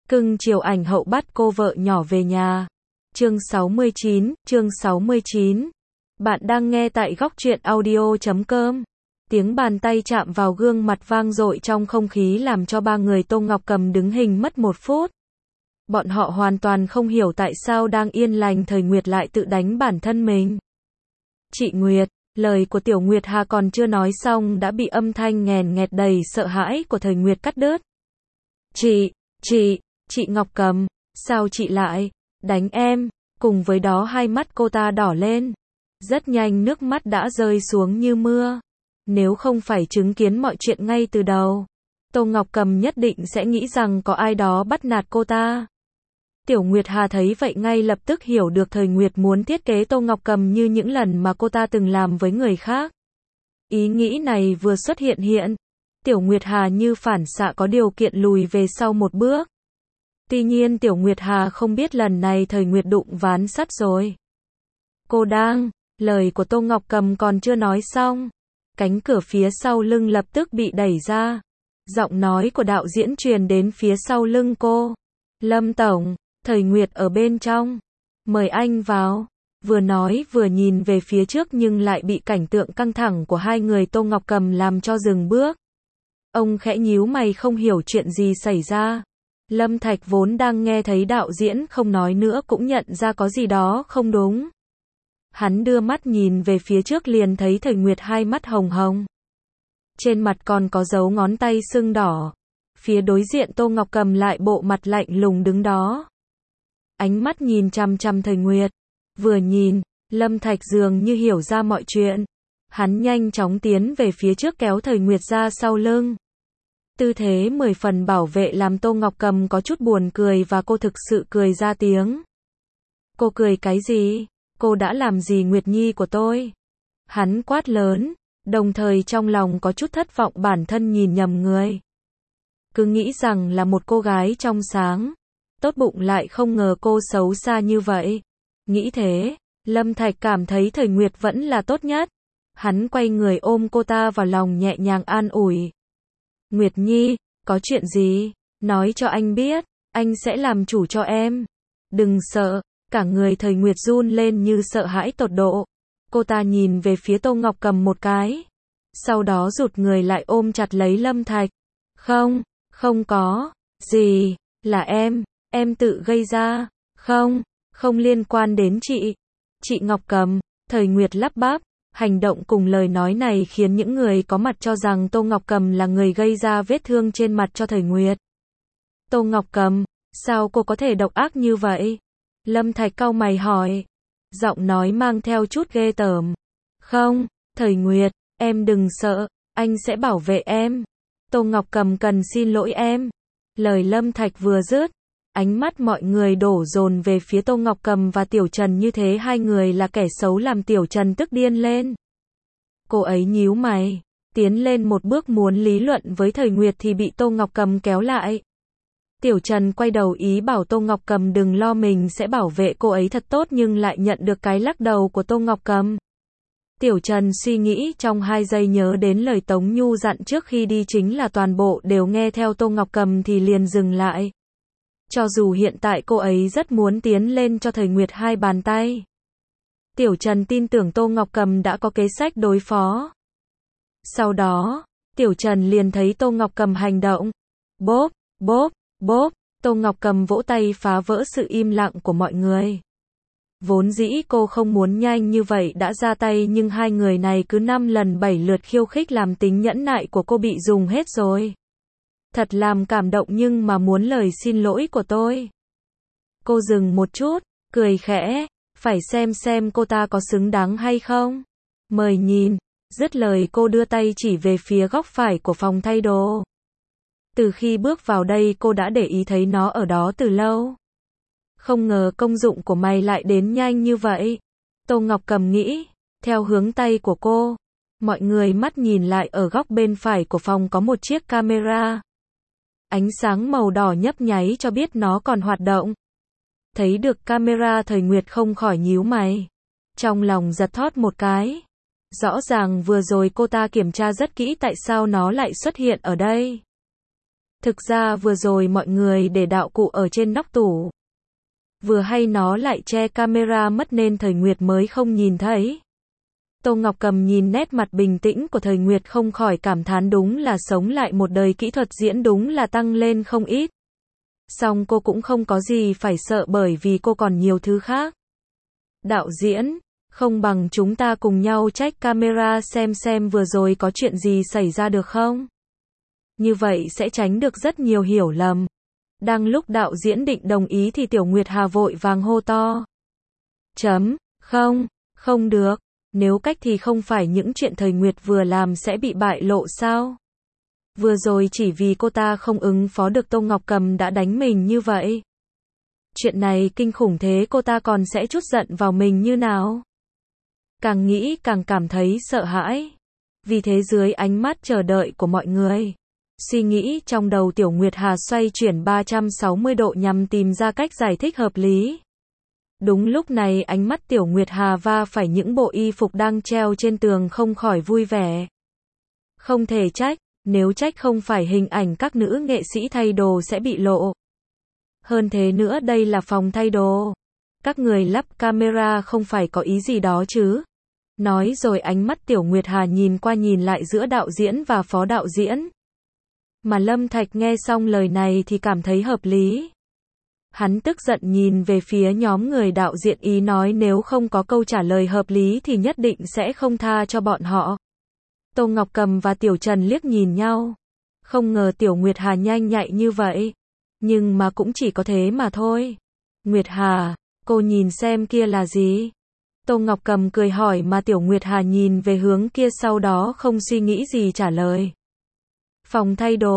Cưng chiều ảnh hậu bắt cô vợ nhỏ về nhà. Chương 69. Bạn đang nghe tại góc truyện audio.com. Tiếng bàn tay chạm vào gương mặt vang dội trong không khí làm cho ba người Tô Ngọc Cầm đứng hình mất 1 phút. Bọn họ hoàn toàn không hiểu tại sao đang yên lành Thời Nguyệt lại tự đánh bản thân mình. Chị Nguyệt, lời của Tiểu Nguyệt Hà còn chưa nói xong đã bị âm thanh nghèn nghẹt đầy sợ hãi của Thời Nguyệt cắt đứt. Chị Ngọc Cầm, sao chị lại đánh em? Cùng với đó hai mắt cô ta đỏ lên. Rất nhanh nước mắt đã rơi xuống như mưa. Nếu không phải chứng kiến mọi chuyện ngay từ đầu, Tô Ngọc Cầm nhất định sẽ nghĩ rằng có ai đó bắt nạt cô ta. Tiểu Nguyệt Hà thấy vậy ngay lập tức hiểu được Thời Nguyệt muốn thiết kế Tô Ngọc Cầm như những lần mà cô ta từng làm với người khác. Ý nghĩ này vừa xuất hiện, Tiểu Nguyệt Hà như phản xạ có điều kiện lùi về sau một bước. Tuy nhiên Tiểu Nguyệt Hà không biết lần này Thời Nguyệt đụng ván sắt rồi. Lời của Tô Ngọc Cầm còn chưa nói xong, cánh cửa phía sau lưng lập tức bị đẩy ra. Giọng nói của đạo diễn truyền đến phía sau lưng cô. Lâm tổng, Thời Nguyệt ở bên trong. Mời anh vào. Vừa nói vừa nhìn về phía trước nhưng lại bị cảnh tượng căng thẳng của hai người Tô Ngọc Cầm làm cho dừng bước. Ông khẽ nhíu mày không hiểu chuyện gì xảy ra. Lâm Thạch vốn đang nghe thấy đạo diễn không nói nữa cũng nhận ra có gì đó không đúng. Hắn đưa mắt nhìn về phía trước liền thấy Thời Nguyệt hai mắt hồng hồng. Trên mặt còn có dấu ngón tay sưng đỏ. Phía đối diện Tô Ngọc Cầm lại bộ mặt lạnh lùng đứng đó. Ánh mắt nhìn chằm chằm Thời Nguyệt. Vừa nhìn, Lâm Thạch dường như hiểu ra mọi chuyện. Hắn nhanh chóng tiến về phía trước kéo Thời Nguyệt ra sau lưng. Tư thế 10 phần bảo vệ làm Tô Ngọc Cầm có chút buồn cười và cô thực sự cười ra tiếng. Cô cười cái gì? Cô đã làm gì Nguyệt Nhi của tôi? Hắn quát lớn, đồng thời trong lòng có chút thất vọng bản thân nhìn nhầm người. Cứ nghĩ rằng là một cô gái trong sáng, tốt bụng lại không ngờ cô xấu xa như vậy. Nghĩ thế, Lâm Thạch cảm thấy Thời Nguyệt vẫn là tốt nhất. Hắn quay người ôm cô ta vào lòng nhẹ nhàng an ủi. Nguyệt Nhi, có chuyện gì? Nói cho anh biết, anh sẽ làm chủ cho em. Đừng sợ, cả người Thời Nguyệt run lên như sợ hãi tột độ. Cô ta nhìn về phía Tô Ngọc Cầm một cái. Sau đó rụt người lại ôm chặt lấy Lâm Thạch. Không có gì, là em tự gây ra. Không liên quan đến chị. Chị Ngọc Cầm, Thời Nguyệt lắp bắp. Hành động cùng lời nói này khiến những người có mặt cho rằng Tô Ngọc Cầm là người gây ra vết thương trên mặt cho Thời Nguyệt. Tô Ngọc Cầm, sao cô có thể độc ác như vậy? Lâm Thạch cau mày hỏi. Giọng nói mang theo chút ghê tởm. Không, Thời Nguyệt, em đừng sợ, anh sẽ bảo vệ em. Tô Ngọc Cầm cần xin lỗi em. Lời Lâm Thạch vừa dứt, ánh mắt mọi người đổ dồn về phía Tô Ngọc Cầm và Tiểu Trần như thế hai người là kẻ xấu làm Tiểu Trần tức điên lên. Cô ấy nhíu mày, tiến lên một bước muốn lý luận với Thời Nguyệt thì bị Tô Ngọc Cầm kéo lại. Tiểu Trần quay đầu ý bảo Tô Ngọc Cầm đừng lo mình sẽ bảo vệ cô ấy thật tốt nhưng lại nhận được cái lắc đầu của Tô Ngọc Cầm. Tiểu Trần suy nghĩ trong 2 giây nhớ đến lời Tống Nhu dặn trước khi đi chính là toàn bộ đều nghe theo Tô Ngọc Cầm thì liền dừng lại. Cho dù hiện tại cô ấy rất muốn tiến lên cho Thời Nguyệt 2 bàn tay. Tiểu Trần tin tưởng Tô Ngọc Cầm đã có kế sách đối phó. Sau đó, Tiểu Trần liền thấy Tô Ngọc Cầm hành động. Bốp, Tô Ngọc Cầm vỗ tay phá vỡ sự im lặng của mọi người. Vốn dĩ cô không muốn nhanh như vậy đã ra tay nhưng hai người này cứ 5 lần 7 lượt khiêu khích làm tính nhẫn nại của cô bị dùng hết rồi. Thật làm cảm động nhưng mà muốn lời xin lỗi của tôi. Cô dừng một chút, cười khẽ, phải xem cô ta có xứng đáng hay không. Mời nhìn, dứt lời cô đưa tay chỉ về phía góc phải của phòng thay đồ. Từ khi bước vào đây cô đã để ý thấy nó ở đó từ lâu. Không ngờ công dụng của mày lại đến nhanh như vậy. Tô Ngọc Cầm nghĩ, theo hướng tay của cô. Mọi người mắt nhìn lại ở góc bên phải của phòng có một chiếc camera. Ánh sáng màu đỏ nhấp nháy cho biết nó còn hoạt động. Thấy được camera Thời Nguyệt không khỏi nhíu mày. Trong lòng giật thót một cái. Rõ ràng vừa rồi cô ta kiểm tra rất kỹ tại sao nó lại xuất hiện ở đây. Thực ra vừa rồi mọi người để đạo cụ ở trên nóc tủ. Vừa hay nó lại che camera mất nên Thời Nguyệt mới không nhìn thấy. Tô Ngọc Cầm nhìn nét mặt bình tĩnh của Thời Nguyệt không khỏi cảm thán đúng là sống lại một đời, kỹ thuật diễn đúng là tăng lên không ít. Song cô cũng không có gì phải sợ bởi vì cô còn nhiều thứ khác. Đạo diễn, không bằng chúng ta cùng nhau check camera xem vừa rồi có chuyện gì xảy ra được không? Như vậy sẽ tránh được rất nhiều hiểu lầm. Đang lúc đạo diễn định đồng ý thì Tiểu Nguyệt Hà vội vàng hô to. Không được, nếu cách thì không phải những chuyện Thời Nguyệt vừa làm sẽ bị bại lộ sao? Vừa rồi chỉ vì cô ta không ứng phó được Tô Ngọc Cầm đã đánh mình như vậy. Chuyện này kinh khủng thế, cô ta còn sẽ trút giận vào mình như nào? Càng nghĩ càng cảm thấy sợ hãi. Vì thế dưới ánh mắt chờ đợi của mọi người, suy nghĩ trong đầu Tiểu Nguyệt Hà xoay chuyển 360 độ nhằm tìm ra cách giải thích hợp lý. Đúng lúc này ánh mắt Tiểu Nguyệt Hà va phải những bộ y phục đang treo trên tường không khỏi vui vẻ. Không thể trách, nếu trách không phải hình ảnh các nữ nghệ sĩ thay đồ sẽ bị lộ. Hơn thế nữa đây là phòng thay đồ. Các người lắp camera không phải có ý gì đó chứ? Nói rồi ánh mắt Tiểu Nguyệt Hà nhìn qua nhìn lại giữa đạo diễn và phó đạo diễn. Mà Lâm Thạch nghe xong lời này thì cảm thấy hợp lý. Hắn tức giận nhìn về phía nhóm người đạo diễn, ý nói nếu không có câu trả lời hợp lý thì nhất định sẽ không tha cho bọn họ. Tô Ngọc Cầm và Tiểu Trần liếc nhìn nhau. Không ngờ Tiểu Nguyệt Hà nhanh nhạy như vậy. Nhưng mà cũng chỉ có thế mà thôi. Nguyệt Hà, cô nhìn xem kia là gì? Tô Ngọc Cầm cười hỏi mà Tiểu Nguyệt Hà nhìn về hướng kia sau đó không suy nghĩ gì trả lời. Phòng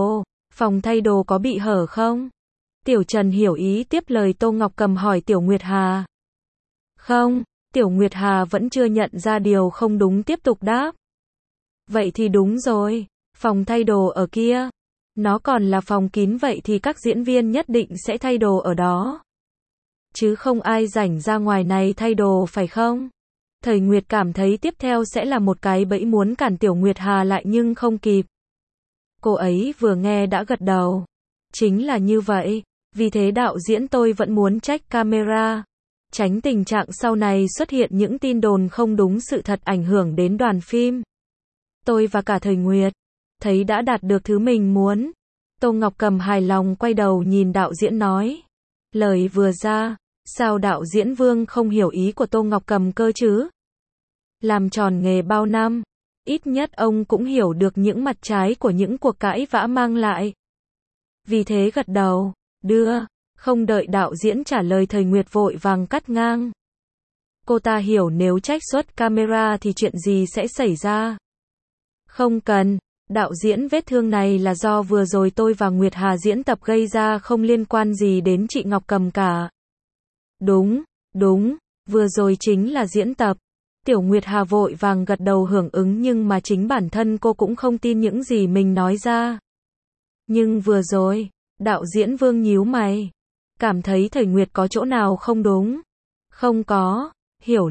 thay đồ có bị hở không? Tiểu Trần hiểu ý tiếp lời Tô Ngọc Cầm hỏi Tiểu Nguyệt Hà. Không, Tiểu Nguyệt Hà vẫn chưa nhận ra điều không đúng tiếp tục đáp. Vậy thì đúng rồi, phòng thay đồ ở kia. Nó còn là phòng kín vậy thì các diễn viên nhất định sẽ thay đồ ở đó. Chứ không ai rảnh ra ngoài này thay đồ phải không? Thời Nguyệt cảm thấy tiếp theo sẽ là một cái bẫy muốn cản Tiểu Nguyệt Hà lại nhưng không kịp. Cô ấy vừa nghe đã gật đầu. Chính là như vậy, vì thế đạo diễn tôi vẫn muốn check camera. Tránh tình trạng sau này xuất hiện những tin đồn không đúng sự thật ảnh hưởng đến đoàn phim. Tôi và cả Thời Nguyệt thấy đã đạt được thứ mình muốn. Tô Ngọc Cầm hài lòng quay đầu nhìn đạo diễn nói. Lời vừa ra, sao đạo diễn Vương không hiểu ý của Tô Ngọc Cầm cơ chứ? Làm tròn nghề bao năm, ít nhất ông cũng hiểu được những mặt trái của những cuộc cãi vã mang lại. Vì thế gật đầu, không đợi đạo diễn trả lời Thời Nguyệt vội vàng cắt ngang. Cô ta hiểu nếu trách xuất camera thì chuyện gì sẽ xảy ra. Không cần, đạo diễn vết thương này là do vừa rồi tôi và Nguyệt Hà diễn tập gây ra không liên quan gì đến chị Ngọc Cầm cả. Đúng, vừa rồi chính là diễn tập. Tiểu Nguyệt Hà vội vàng gật đầu hưởng ứng nhưng mà chính bản thân cô cũng không tin những gì mình nói ra. Nhưng vừa rồi, đạo diễn Vương nhíu mày. Cảm thấy Thời Nguyệt có chỗ nào không đúng. Không có, hiểu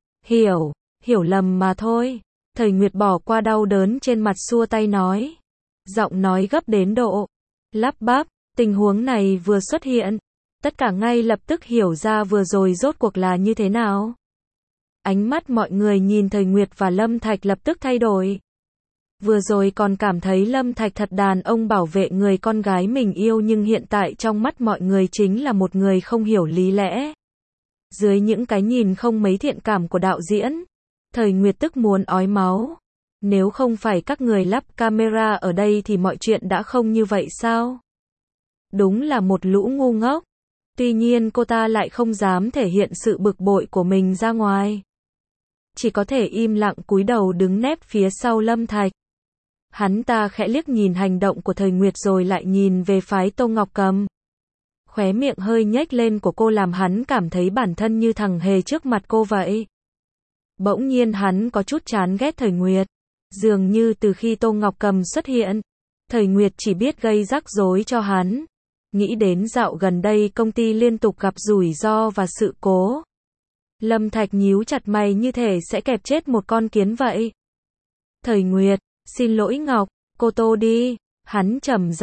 lầm mà thôi. Thời Nguyệt bỏ qua đau đớn trên mặt xua tay nói. Giọng nói gấp đến độ lắp bắp, tình huống này vừa xuất hiện. Tất cả ngay lập tức hiểu ra vừa rồi rốt cuộc là như thế nào. Ánh mắt mọi người nhìn Thời Nguyệt và Lâm Thạch lập tức thay đổi. Vừa rồi còn cảm thấy Lâm Thạch thật đàn ông bảo vệ người con gái mình yêu nhưng hiện tại trong mắt mọi người chính là một người không hiểu lý lẽ. Dưới những cái nhìn không mấy thiện cảm của đạo diễn, Thời Nguyệt tức muốn ói máu. Nếu không phải các người lắp camera ở đây thì mọi chuyện đã không như vậy sao? Đúng là một lũ ngu ngốc. Tuy nhiên cô ta lại không dám thể hiện sự bực bội của mình ra ngoài. Chỉ có thể im lặng cúi đầu đứng nép phía sau Lâm Thạch. Hắn ta khẽ liếc nhìn hành động của Thời Nguyệt rồi lại nhìn về phái Tô Ngọc Cầm. Khóe miệng hơi nhếch lên của cô làm hắn cảm thấy bản thân như thằng hề trước mặt cô vậy. Bỗng nhiên hắn có chút chán ghét Thời Nguyệt. Dường như từ khi Tô Ngọc Cầm xuất hiện, Thời Nguyệt chỉ biết gây rắc rối cho hắn. Nghĩ đến dạo gần đây công ty liên tục gặp rủi ro và sự cố. Lâm Thạch nhíu chặt mày như thể sẽ kẹp chết một con kiến vậy. Thời Nguyệt, xin lỗi Ngọc, cô Tô đi. Hắn trầm giọng,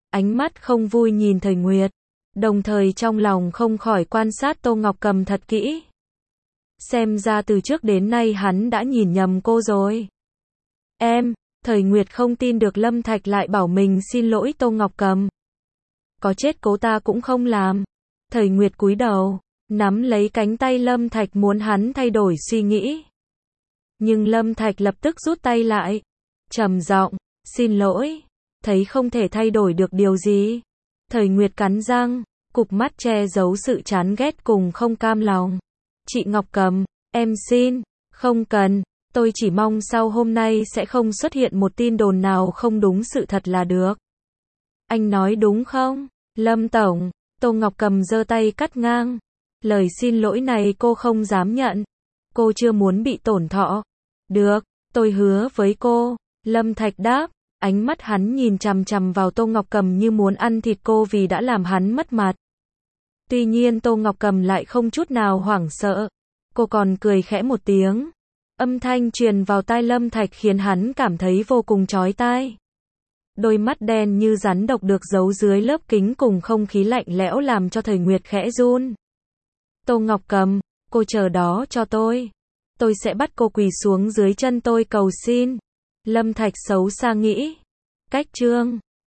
ánh mắt không vui nhìn Thời Nguyệt, đồng thời trong lòng không khỏi quan sát Tô Ngọc Cầm thật kỹ. Xem ra từ trước đến nay hắn đã nhìn nhầm cô rồi. Em, Thời Nguyệt không tin được Lâm Thạch lại bảo mình xin lỗi Tô Ngọc Cầm. Có chết cố ta cũng không làm. Thời Nguyệt cúi đầu, nắm lấy cánh tay Lâm Thạch muốn hắn thay đổi suy nghĩ. Nhưng Lâm Thạch lập tức rút tay lại, trầm giọng, xin lỗi, thấy không thể thay đổi được điều gì. Thời Nguyệt cắn răng, cụp mắt che giấu sự chán ghét cùng không cam lòng. Chị Ngọc Cầm, em xin, không cần, tôi chỉ mong sau hôm nay sẽ không xuất hiện một tin đồn nào không đúng sự thật là được. Anh nói đúng không, Lâm Tổng? Tô Ngọc Cầm giơ tay cắt ngang. Lời xin lỗi này cô không dám nhận. Cô chưa muốn bị tổn thọ. Được, tôi hứa với cô. Lâm Thạch đáp, ánh mắt hắn nhìn chằm chằm vào Tô Ngọc Cầm như muốn ăn thịt cô vì đã làm hắn mất mặt. Tuy nhiên Tô Ngọc Cầm lại không chút nào hoảng sợ. Cô còn cười khẽ một tiếng. Âm thanh truyền vào tai Lâm Thạch khiến hắn cảm thấy vô cùng chói tai. Đôi mắt đen như rắn độc được giấu dưới lớp kính cùng không khí lạnh lẽo làm cho Thời Nguyệt khẽ run. Tô Ngọc Cầm, cô chờ đó cho tôi. Tôi sẽ bắt cô quỳ xuống dưới chân tôi cầu xin. Lâm Thạch xấu xa nghĩ. Cách chương